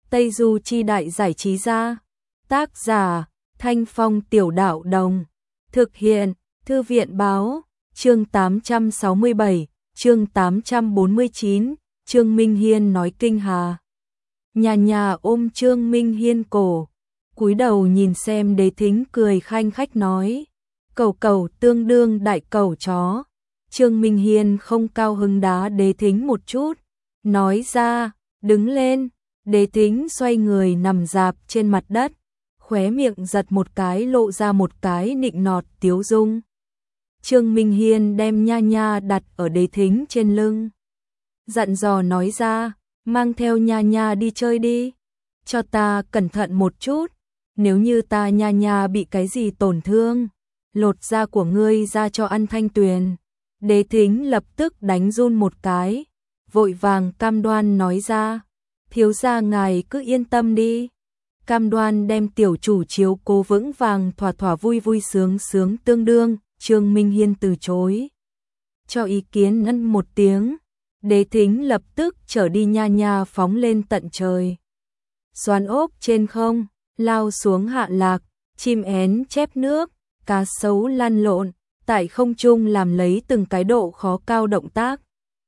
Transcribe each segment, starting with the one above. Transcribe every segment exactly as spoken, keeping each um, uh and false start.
Tây Du Chi Đại Giải Trí Gia. Tác giả Thanh Phong Tiểu Đạo Đồng. Thực hiện Thư viện Báo. Chương tám trăm sáu mươi bảy, chương tám trăm bốn mươi chín, Trương Minh Hiên nói kinh hà. Nhà nhà ôm Trương Minh Hiên cổ, cúi đầu nhìn xem Đế Thính cười khanh khách nói. Cẩu cẩu tương đương đại cẩu chó. Trương Minh Hiên không cao hứng đá Đế Thính một chút, nói ra, đứng lên. Đế Thính xoay người nằm rạp trên mặt đất, khóe miệng giật một cái lộ ra một cái nịnh nọt tiếu dung. Trương Minh Hiên đem nha nha đặt ở Đế Thính trên lưng, dặn dò nói ra, mang theo nha nha đi chơi đi, cho ta cẩn thận một chút, nếu như ta nha nha bị cái gì tổn thương, lột da của ngươi ra cho ăn thanh tuyền. Đế Thính lập tức đánh run một cái, vội vàng cam đoan nói ra, thiếu gia ngài cứ yên tâm đi. Cam đoan đem tiểu chủ chiếu cố vững vàng, thỏa thỏa vui vui sướng sướng tương đương. Trương Minh Hiên từ chối cho ý kiến ngân một tiếng. Đế Thính lập tức trở đi nha nha phóng lên tận trời, xoắn ốc trên không, lao xuống hạ lạc, chim én chép nước, cá sấu lăn lộn, tại không trung làm lấy từng cái độ khó cao động tác.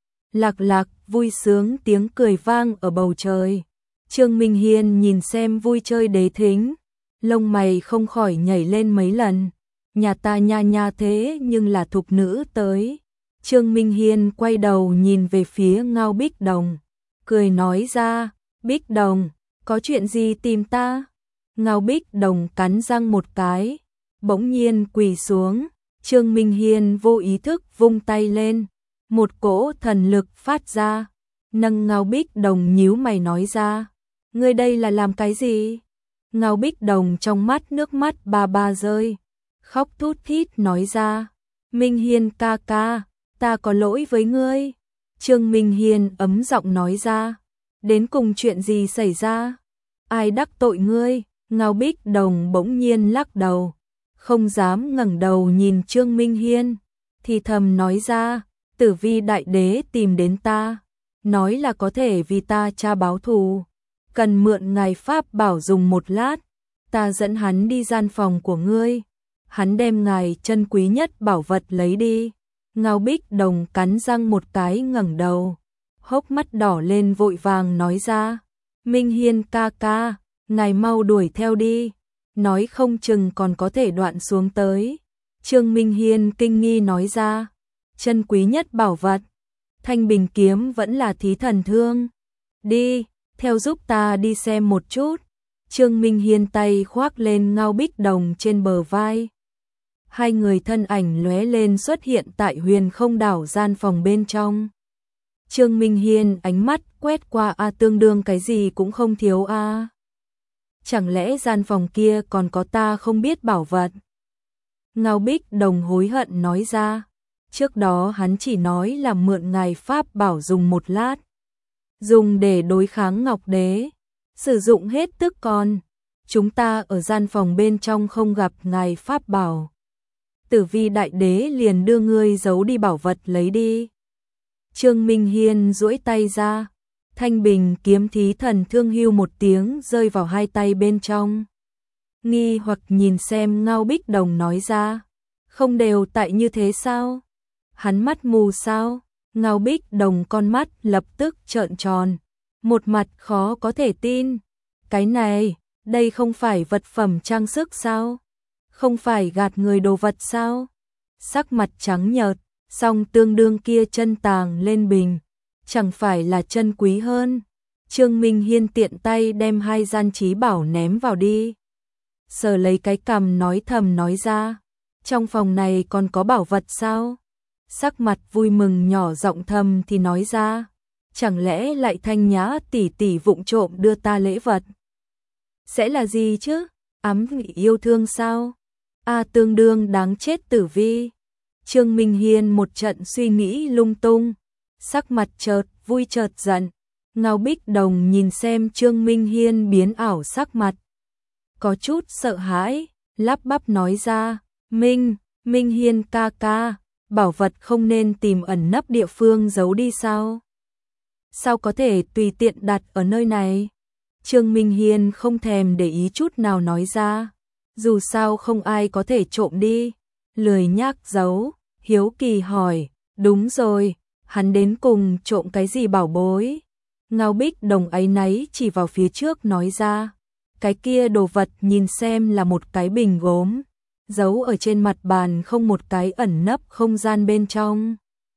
Lạc lạc, vui sướng tiếng cười vang ở bầu trời. Trương Minh Hiên nhìn xem vui chơi Đế Thính, lông mày không khỏi nhảy lên mấy lần. Nhà ta nha nha thế nhưng là thục nữ tới. Trương Minh Hiên quay đầu nhìn về phía Ngao Bích Đồng, cười nói ra, Bích Đồng, có chuyện gì tìm ta? Ngao Bích Đồng cắn răng một cái, bỗng nhiên quỳ xuống. Trương Minh Hiên vô ý thức vung tay lên, một cỗ thần lực phát ra, nâng Ngao Bích Đồng nhíu mày nói ra, ngươi đây là làm cái gì? Ngao Bích Đồng trong mắt nước mắt ba ba rơi, khóc thút thít nói ra, Minh Hiên ca ca, ta có lỗi với ngươi. Trương Minh Hiên ấm giọng nói ra, đến cùng chuyện gì xảy ra? Ai đắc tội ngươi? Ngao Bích Đồng bỗng nhiên lắc đầu, không dám ngẩng đầu nhìn Trương Minh Hiên, thì thầm nói ra, Tử Vi Đại Đế tìm đến ta, nói là có thể vì ta tra báo thù, cần mượn ngài pháp bảo dùng một lát, ta dẫn hắn đi gian phòng của ngươi, hắn đem ngài chân quý nhất bảo vật lấy đi. Ngao Bích Đồng cắn răng một cái ngẩng đầu, hốc mắt đỏ lên vội vàng nói ra, Minh Hiên ca ca, ngài mau đuổi theo đi, nói không chừng còn có thể đoạn xuống tới. Trương Minh Hiên kinh nghi nói ra, chân quý nhất bảo vật, thanh bình kiếm vẫn là thí thần thương. Đi, theo giúp ta đi xem một chút. Trương Minh Hiên tay khoác lên Ngao Bích Đồng trên bờ vai. Hai người thân ảnh lóe lên xuất hiện tại Huyền Không Đảo gian phòng bên trong. Trương Minh Hiên ánh mắt quét qua a tương đương cái gì cũng không thiếu a. Chẳng lẽ gian phòng kia còn có ta không biết bảo vật? Ngao Bích Đồng hối hận nói ra, trước đó hắn chỉ nói là mượn ngài pháp bảo dùng một lát, dùng để đối kháng Ngọc Đế, sử dụng hết tức còn, chúng ta ở gian phòng bên trong không gặp ngài pháp bảo. Tử Vi Đại Đế liền đưa ngươi giấu đi bảo vật lấy đi. Trương Minh Hiên duỗi tay ra, thanh bình kiếm thí thần thương hưu một tiếng rơi vào hai tay bên trong. Nghi hoặc nhìn xem Ngao Bích Đồng nói ra, không đều tại như thế sao? Hắn mắt mù sao? Ngao Bích Đồng con mắt lập tức trợn tròn, một mặt khó có thể tin. Cái này, đây không phải vật phẩm trang sức sao? Không phải gạt người đồ vật sao? Sắc mặt trắng nhợt, song tương đương kia chân tàng lên bình, chẳng phải là chân quý hơn. Trương Minh Hiên tiện tay đem hai gian trí bảo ném vào đi, sờ lấy cái cằm nói thầm nói ra, trong phòng này còn có bảo vật sao? Sắc mặt vui mừng nhỏ giọng thầm thì nói ra, chẳng lẽ lại Thanh Nhã tỷ tỷ vụng trộm đưa ta lễ vật? Sẽ là gì chứ? Ám yêu thương sao? A tương đương đáng chết Tử Vi. Trương Minh Hiên một trận suy nghĩ lung tung, sắc mặt chợt vui chợt giận. Ngao Bích Đồng nhìn xem Trương Minh Hiên biến ảo sắc mặt, có chút sợ hãi, lắp bắp nói ra, Minh, Minh Hiên ca ca, bảo vật không nên tìm ẩn nấp địa phương giấu đi sao? Sao có thể tùy tiện đặt ở nơi này? Trương Minh Hiên không thèm để ý chút nào nói ra. Dù sao không ai có thể trộm đi. Lười nhác giấu, hiếu kỳ hỏi, đúng rồi, hắn đến cùng trộm cái gì bảo bối? Ngao Bích Đồng áy náy chỉ vào phía trước nói ra, cái kia đồ vật nhìn xem là một cái bình gốm, giấu ở trên mặt bàn không một cái ẩn nấp không gian bên trong.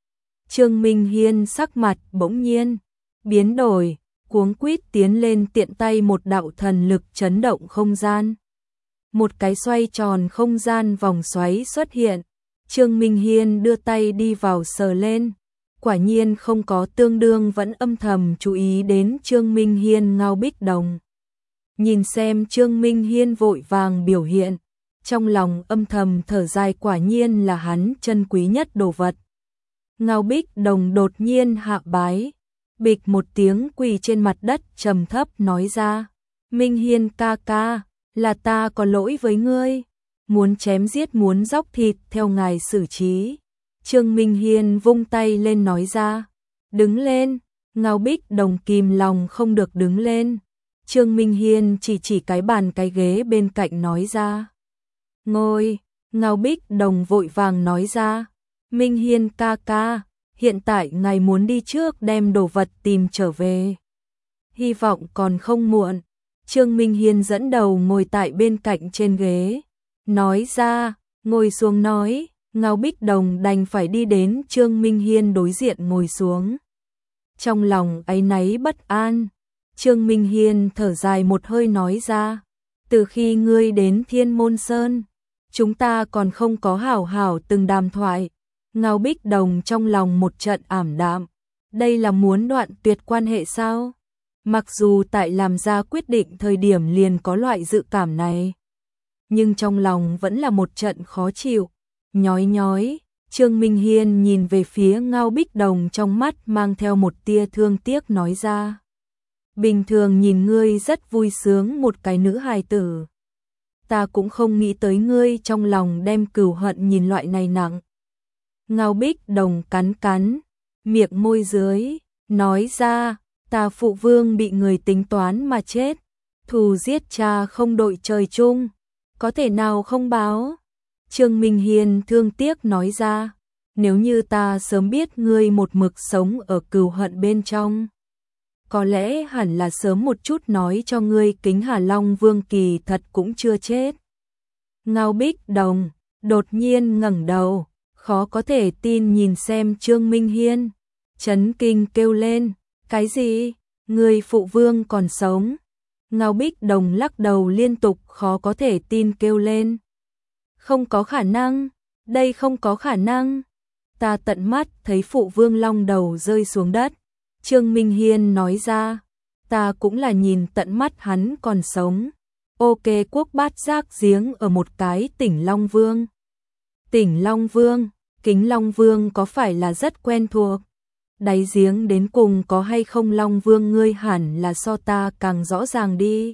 Trương Minh Hiên sắc mặt bỗng nhiên biến đổi, cuống quýt tiến lên tiện tay một đạo thần lực chấn động không gian. Một cái xoay tròn không gian vòng xoáy xuất hiện, Trương Minh Hiên đưa tay đi vào sờ lên, quả nhiên không có, tương đương vẫn âm thầm chú ý đến Trương Minh Hiên. Ngao Bích Đồng nhìn xem Trương Minh Hiên vội vàng biểu hiện, trong lòng âm thầm thở dài, quả nhiên là hắn chân quý nhất đồ vật. Ngao Bích Đồng đột nhiên hạ bái, bịch một tiếng quỳ trên mặt đất trầm thấp nói ra, Minh Hiên ca ca, là ta có lỗi với ngươi, muốn chém giết muốn dóc thịt theo ngài xử trí. Trương Minh Hiên vung tay lên nói ra, đứng lên. Ngao Bích Đồng kìm lòng không được đứng lên. Trương Minh Hiên chỉ chỉ cái bàn cái ghế bên cạnh nói ra, ngồi. Ngao Bích Đồng vội vàng nói ra, Minh Hiên ca ca, hiện tại ngài muốn đi trước đem đồ vật tìm trở về. Hy vọng còn không muộn. Trương Minh Hiên dẫn đầu ngồi tại bên cạnh trên ghế, nói ra, ngồi xuống nói. Ngao Bích Đồng đành phải đi đến Trương Minh Hiên đối diện ngồi xuống. Trong lòng áy náy bất an, Trương Minh Hiên thở dài một hơi nói ra, từ khi ngươi đến Thiên Môn Sơn, chúng ta còn không có hảo hảo từng đàm thoại. Ngao Bích Đồng trong lòng một trận ảm đạm, đây là muốn đoạn tuyệt quan hệ sao? Mặc dù tại làm ra quyết định thời điểm liền có loại dự cảm này, nhưng trong lòng vẫn là một trận khó chịu. Nhói nhói, Trương Minh Hiên nhìn về phía Ngao Bích Đồng, trong mắt mang theo một tia thương tiếc nói ra, bình thường nhìn ngươi rất vui sướng một cái nữ hài tử, ta cũng không nghĩ tới ngươi trong lòng đem cừu hận nhìn loại này nặng. Ngao Bích Đồng cắn cắn miệng môi dưới, nói ra, ta phụ vương bị người tính toán mà chết, thù giết cha không đội trời chung, có thể nào không báo? Trương Minh Hiên thương tiếc nói ra, nếu như ta sớm biết ngươi một mực sống ở cừu hận bên trong, có lẽ hẳn là sớm một chút nói cho ngươi Kính Hà Long Vương kỳ thật cũng chưa chết. Ngao Bích Đồng đột nhiên ngẩng đầu, khó có thể tin nhìn xem Trương Minh Hiên, chấn kinh kêu lên, cái gì? Ngươi phụ vương còn sống? Ngao Bích Đồng lắc đầu liên tục, khó có thể tin kêu lên, không có khả năng, đây không có khả năng. Ta tận mắt thấy phụ vương long đầu rơi xuống đất. Trương Minh Hiên nói ra, ta cũng là nhìn tận mắt hắn còn sống. Ok, quốc bát giác giếng ở một cái tỉnh Long Vương. Tỉnh Long Vương, Kính Long Vương có phải là rất quen thuộc? Đáy giếng đến cùng có hay không Long Vương ngươi hẳn là so ta càng rõ ràng đi.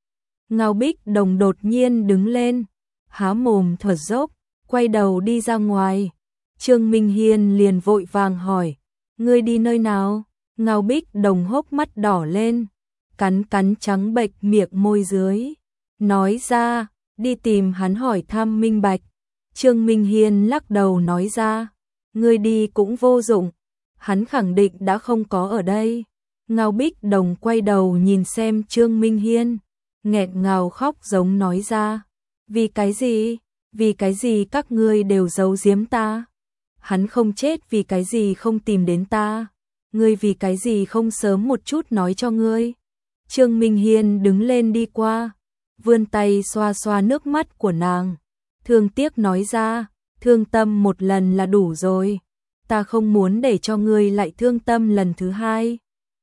Ngao Bích Đồng đột nhiên đứng lên, há mồm thở dốc, quay đầu đi ra ngoài. Trương Minh Hiên liền vội vàng hỏi, ngươi đi nơi nào? Ngao Bích Đồng hốc mắt đỏ lên, cắn cắn trắng bệch miệng môi dưới, nói ra, đi tìm hắn hỏi thăm minh bạch. Trương Minh Hiên lắc đầu nói ra, ngươi đi cũng vô dụng, hắn khẳng định đã không có ở đây. Ngao Bích Đồng quay đầu nhìn xem Trương Minh Hiên, nghẹn ngào khóc giống nói ra, vì cái gì? Vì cái gì các ngươi đều giấu giếm ta? Hắn không chết vì cái gì không tìm đến ta? Ngươi vì cái gì không sớm một chút nói cho ngươi? Trương Minh Hiên đứng lên đi qua, vươn tay xoa xoa nước mắt của nàng, thương tiếc nói ra, thương tâm một lần là đủ rồi, ta không muốn để cho ngươi lại thương tâm lần thứ hai.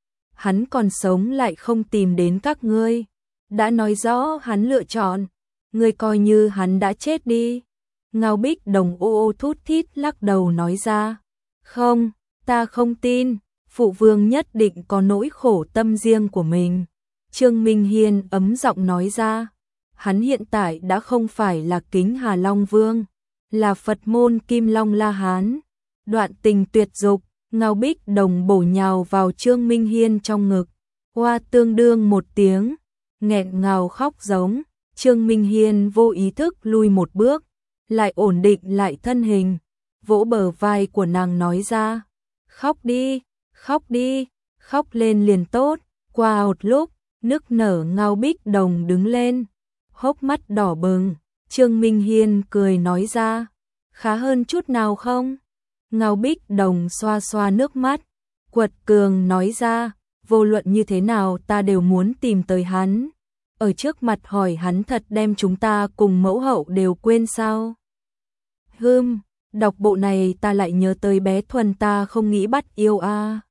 Hắn còn sống lại không tìm đến các ngươi, đã nói rõ hắn lựa chọn, ngươi coi như hắn đã chết đi. Ngao Bích Đồng ô ô thút thít lắc đầu nói ra, không, ta không tin, phụ vương nhất định có nỗi khổ tâm riêng của mình. Trương Minh Hiên ấm giọng nói ra, hắn hiện tại đã không phải là Kính Hà Long Vương, là Phật môn Kim Long La Hán. Đoạn tình tuyệt dục, Ngao Bích Đồng bổ nhào vào Trương Minh Hiên trong ngực, hoa tương đương một tiếng, nghẹn ngào khóc giống. Trương Minh Hiên vô ý thức lui một bước, lại ổn định lại thân hình, vỗ bờ vai của nàng nói ra, khóc đi, khóc đi, khóc lên liền tốt. Qua một lúc, nức nở Ngao Bích Đồng đứng lên, hốc mắt đỏ bừng. Trương Minh Hiên cười nói ra, khá hơn chút nào không? Ngao Bích Đồng xoa xoa nước mắt, quật cường nói ra, vô luận như thế nào ta đều muốn tìm tới hắn. Ở trước mặt hỏi hắn thật đem chúng ta cùng mẫu hậu đều quên sao? Hừm, đọc bộ này ta lại nhớ tới bé Thuần ta không nghĩ bắt yêu a. À.